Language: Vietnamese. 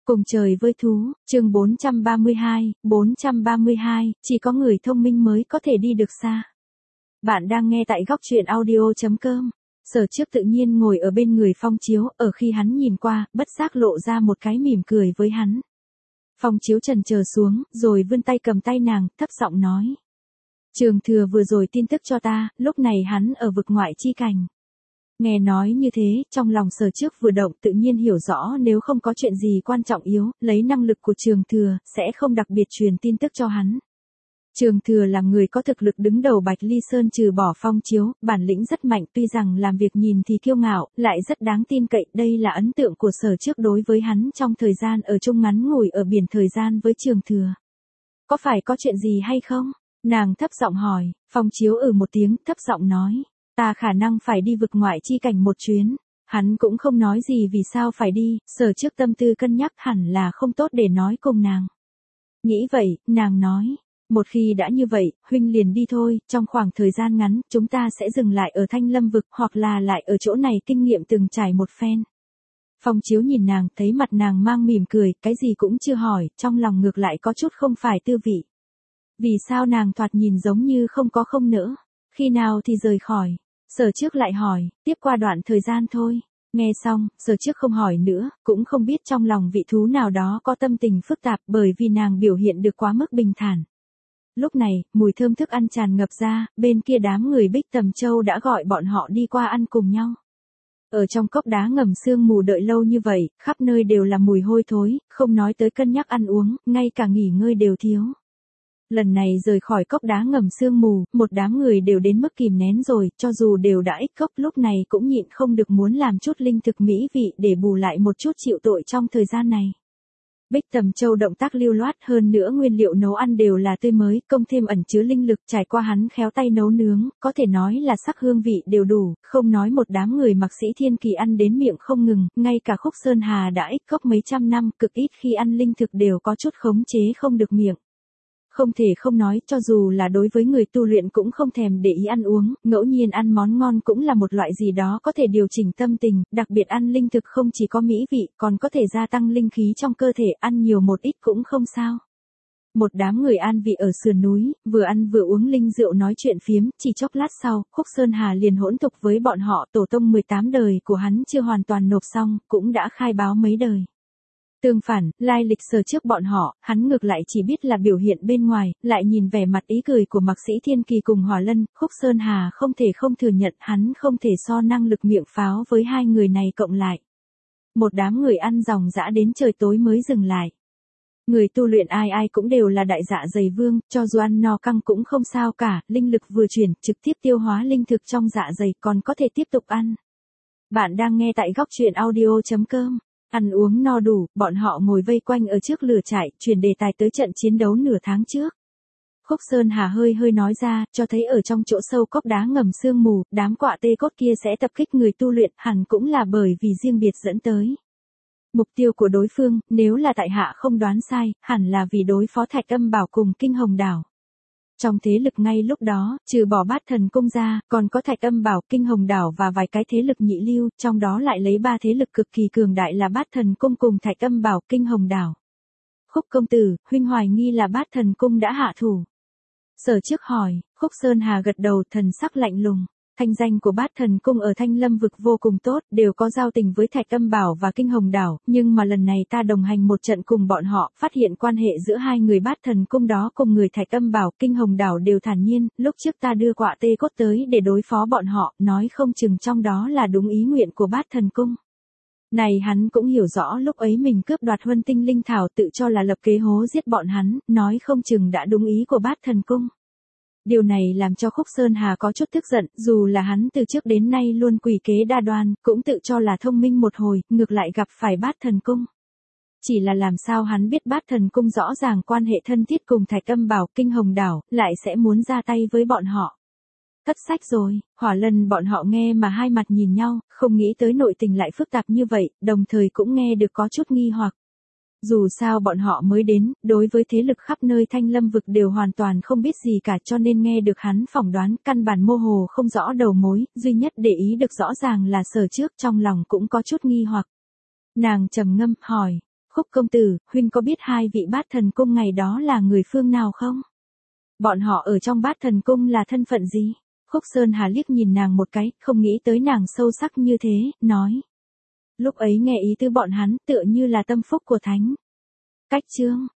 Cùng trời với thú, chương 432, chỉ có người thông minh mới có thể đi được xa. Bạn đang nghe tại góc truyện audio.com. Sở Trước tự nhiên ngồi ở bên người Phong Chiếu, ở khi hắn nhìn qua, bất giác lộ ra một cái mỉm cười với hắn. Phong Chiếu chần chờ xuống, rồi vươn tay cầm tay nàng, thấp giọng nói. Trường Thừa vừa rồi tin tức cho ta, lúc này hắn ở vực ngoại chi cảnh. Nghe nói như thế, trong lòng Sở Trước vừa động tự nhiên hiểu rõ nếu không có chuyện gì quan trọng yếu, lấy năng lực của Trường Thừa, sẽ không đặc biệt truyền tin tức cho hắn. Trường Thừa là người có thực lực đứng đầu Bạch Ly Sơn trừ bỏ Phong Chiếu, bản lĩnh rất mạnh tuy rằng làm việc nhìn thì kiêu ngạo, lại rất đáng tin cậy. Đây là ấn tượng của Sở Trước đối với hắn trong thời gian ở chung ngắn ngủi ở biển thời gian với Trường Thừa. Có phải có chuyện gì hay không? Nàng thấp giọng hỏi. Phong Chiếu một tiếng, thấp giọng nói. Ta khả năng phải đi vực ngoại chi cảnh một chuyến. Hắn cũng không nói gì vì sao phải đi, Sở Trước tâm tư cân nhắc hẳn là không tốt để nói cùng nàng. Nghĩ vậy, nàng nói. Một khi đã như vậy, huynh liền đi thôi, trong khoảng thời gian ngắn, chúng ta sẽ dừng lại ở Thanh Lâm vực, hoặc là lại ở chỗ này kinh nghiệm từng trải một phen. Phong Chiếu nhìn nàng, thấy mặt nàng mang mỉm cười, cái gì cũng chưa hỏi, trong lòng ngược lại có chút không phải tư vị. Vì sao nàng thoạt nhìn giống như không có không nỡ, khi nào thì rời khỏi. Sở Trước lại hỏi, tiếp qua đoạn thời gian thôi. Nghe xong, Sở Trước không hỏi nữa, cũng không biết trong lòng vị thú nào đó có tâm tình phức tạp bởi vì nàng biểu hiện được quá mức bình thản. Lúc này, mùi thơm thức ăn tràn ngập ra, bên kia đám người Bích Tầm Châu đã gọi bọn họ đi qua ăn cùng nhau. Ở trong cốc đá ngầm sương mù đợi lâu như vậy, khắp nơi đều là mùi hôi thối, không nói tới cân nhắc ăn uống, ngay cả nghỉ ngơi đều thiếu. Lần này rời khỏi cốc đá ngầm sương mù, một đám người đều đến mức kìm nén rồi, cho dù đều đã ít cốc lúc này cũng nhịn không được muốn làm chút linh thực mỹ vị để bù lại một chút chịu tội trong thời gian này. Bích Tầm Châu động tác lưu loát, hơn nữa nguyên liệu nấu ăn đều là tươi mới, công thêm ẩn chứa linh lực, trải qua hắn khéo tay nấu nướng, có thể nói là sắc hương vị đều đủ, không nói một đám người Mạc Sĩ Thiên Kỳ ăn đến miệng không ngừng, ngay cả Khúc Sơn Hà đã ít cốc mấy trăm năm, cực ít khi ăn linh thực đều có chút khống chế không được miệng. Không thể không nói, cho dù là đối với người tu luyện cũng không thèm để ý ăn uống, ngẫu nhiên ăn món ngon cũng là một loại gì đó có thể điều chỉnh tâm tình, đặc biệt ăn linh thực không chỉ có mỹ vị, còn có thể gia tăng linh khí trong cơ thể, ăn nhiều một ít cũng không sao. Một đám người an vị ở sườn núi, vừa ăn vừa uống linh rượu nói chuyện phiếm, chỉ chốc lát sau, Khúc Sơn Hà liền hỗn tục với bọn họ, tổ tông 18 đời của hắn chưa hoàn toàn nộp xong, cũng đã khai báo mấy đời. Tương phản, lai lịch Sở Trước bọn họ, hắn ngược lại chỉ biết là biểu hiện bên ngoài, lại nhìn vẻ mặt ý cười của Mạc Sĩ Thiên Kỳ cùng Hỏa Lân, Khúc Sơn Hà không thể không thừa nhận hắn không thể so năng lực miệng pháo với hai người này cộng lại. Một đám người ăn ròng rã đến trời tối mới dừng lại. Người tu luyện ai ai cũng đều là đại dạ dày vương, cho dù ăn no căng cũng không sao cả, linh lực vừa chuyển, trực tiếp tiêu hóa linh thực trong dạ dày còn có thể tiếp tục ăn. Bạn đang nghe tại góc truyện audio.com. Ăn uống no đủ, bọn họ ngồi vây quanh ở trước lửa trại, chuyển đề tài tới trận chiến đấu nửa tháng trước. Khúc Sơn Hà hơi nói ra, cho thấy ở trong chỗ sâu cốc đá ngầm sương mù, đám quạ tê cốt kia sẽ tập kích người tu luyện, hẳn cũng là bởi vì riêng biệt dẫn tới. Mục tiêu của đối phương, nếu là tại hạ không đoán sai, hẳn là vì đối phó Thạch Âm Bảo cùng Kinh Hồng Đảo. Trong thế lực ngay lúc đó, trừ bỏ Bát Thần Cung ra, còn có Thạch Âm Bảo, Kinh Hồng Đảo và vài cái thế lực nhị lưu, trong đó lại lấy ba thế lực cực kỳ cường đại là Bát Thần Cung cùng Thạch Âm Bảo, Kinh Hồng Đảo. Khúc công tử, huynh hoài nghi là Bát Thần Cung đã hạ thủ. Sở Trước hỏi, Khúc Sơn Hà gật đầu, thần sắc lạnh lùng. Thanh danh của Bát Thần Cung ở Thanh Lâm vực vô cùng tốt, đều có giao tình với Thạch Âm Bảo và Kinh Hồng Đảo, nhưng mà lần này ta đồng hành một trận cùng bọn họ, phát hiện quan hệ giữa hai người Bát Thần Cung đó cùng người Thạch Âm Bảo, Kinh Hồng Đảo đều thản nhiên, lúc trước ta đưa quạ tê cốt tới để đối phó bọn họ, nói không chừng trong đó là đúng ý nguyện của Bát Thần Cung. Này hắn cũng hiểu rõ lúc ấy mình cướp đoạt Huân Tinh Linh Thảo tự cho là lập kế hố giết bọn hắn, nói không chừng đã đúng ý của Bát Thần Cung. Điều này làm cho Khúc Sơn Hà có chút tức giận, dù là hắn từ trước đến nay luôn quỷ kế đa đoan, cũng tự cho là thông minh một hồi, ngược lại gặp phải Bát Thần Cung. Chỉ là làm sao hắn biết Bát Thần Cung rõ ràng quan hệ thân thiết cùng Thạch Âm Bảo, Kinh Hồng Đảo, lại sẽ muốn ra tay với bọn họ. Thất sách rồi, Hỏa Lân bọn họ nghe mà hai mặt nhìn nhau, không nghĩ tới nội tình lại phức tạp như vậy, đồng thời cũng nghe được có chút nghi hoặc. Dù sao bọn họ mới đến, đối với thế lực khắp nơi Thanh Lâm vực đều hoàn toàn không biết gì cả, cho nên nghe được hắn phỏng đoán căn bản mô hồ không rõ đầu mối, duy nhất để ý được rõ ràng là Sở Trước, trong lòng cũng có chút nghi hoặc. Nàng trầm ngâm, hỏi, Khúc công tử, huynh có biết hai vị bát thần cung ngày đó là người phương nào không? Bọn họ ở trong bát thần cung là thân phận gì? Khúc Sơn Hà liếc nhìn nàng một cái, không nghĩ tới nàng sâu sắc như thế, nói. Lúc ấy nghe ý tư bọn hắn tựa như là tâm phúc của thánh. Cách chương.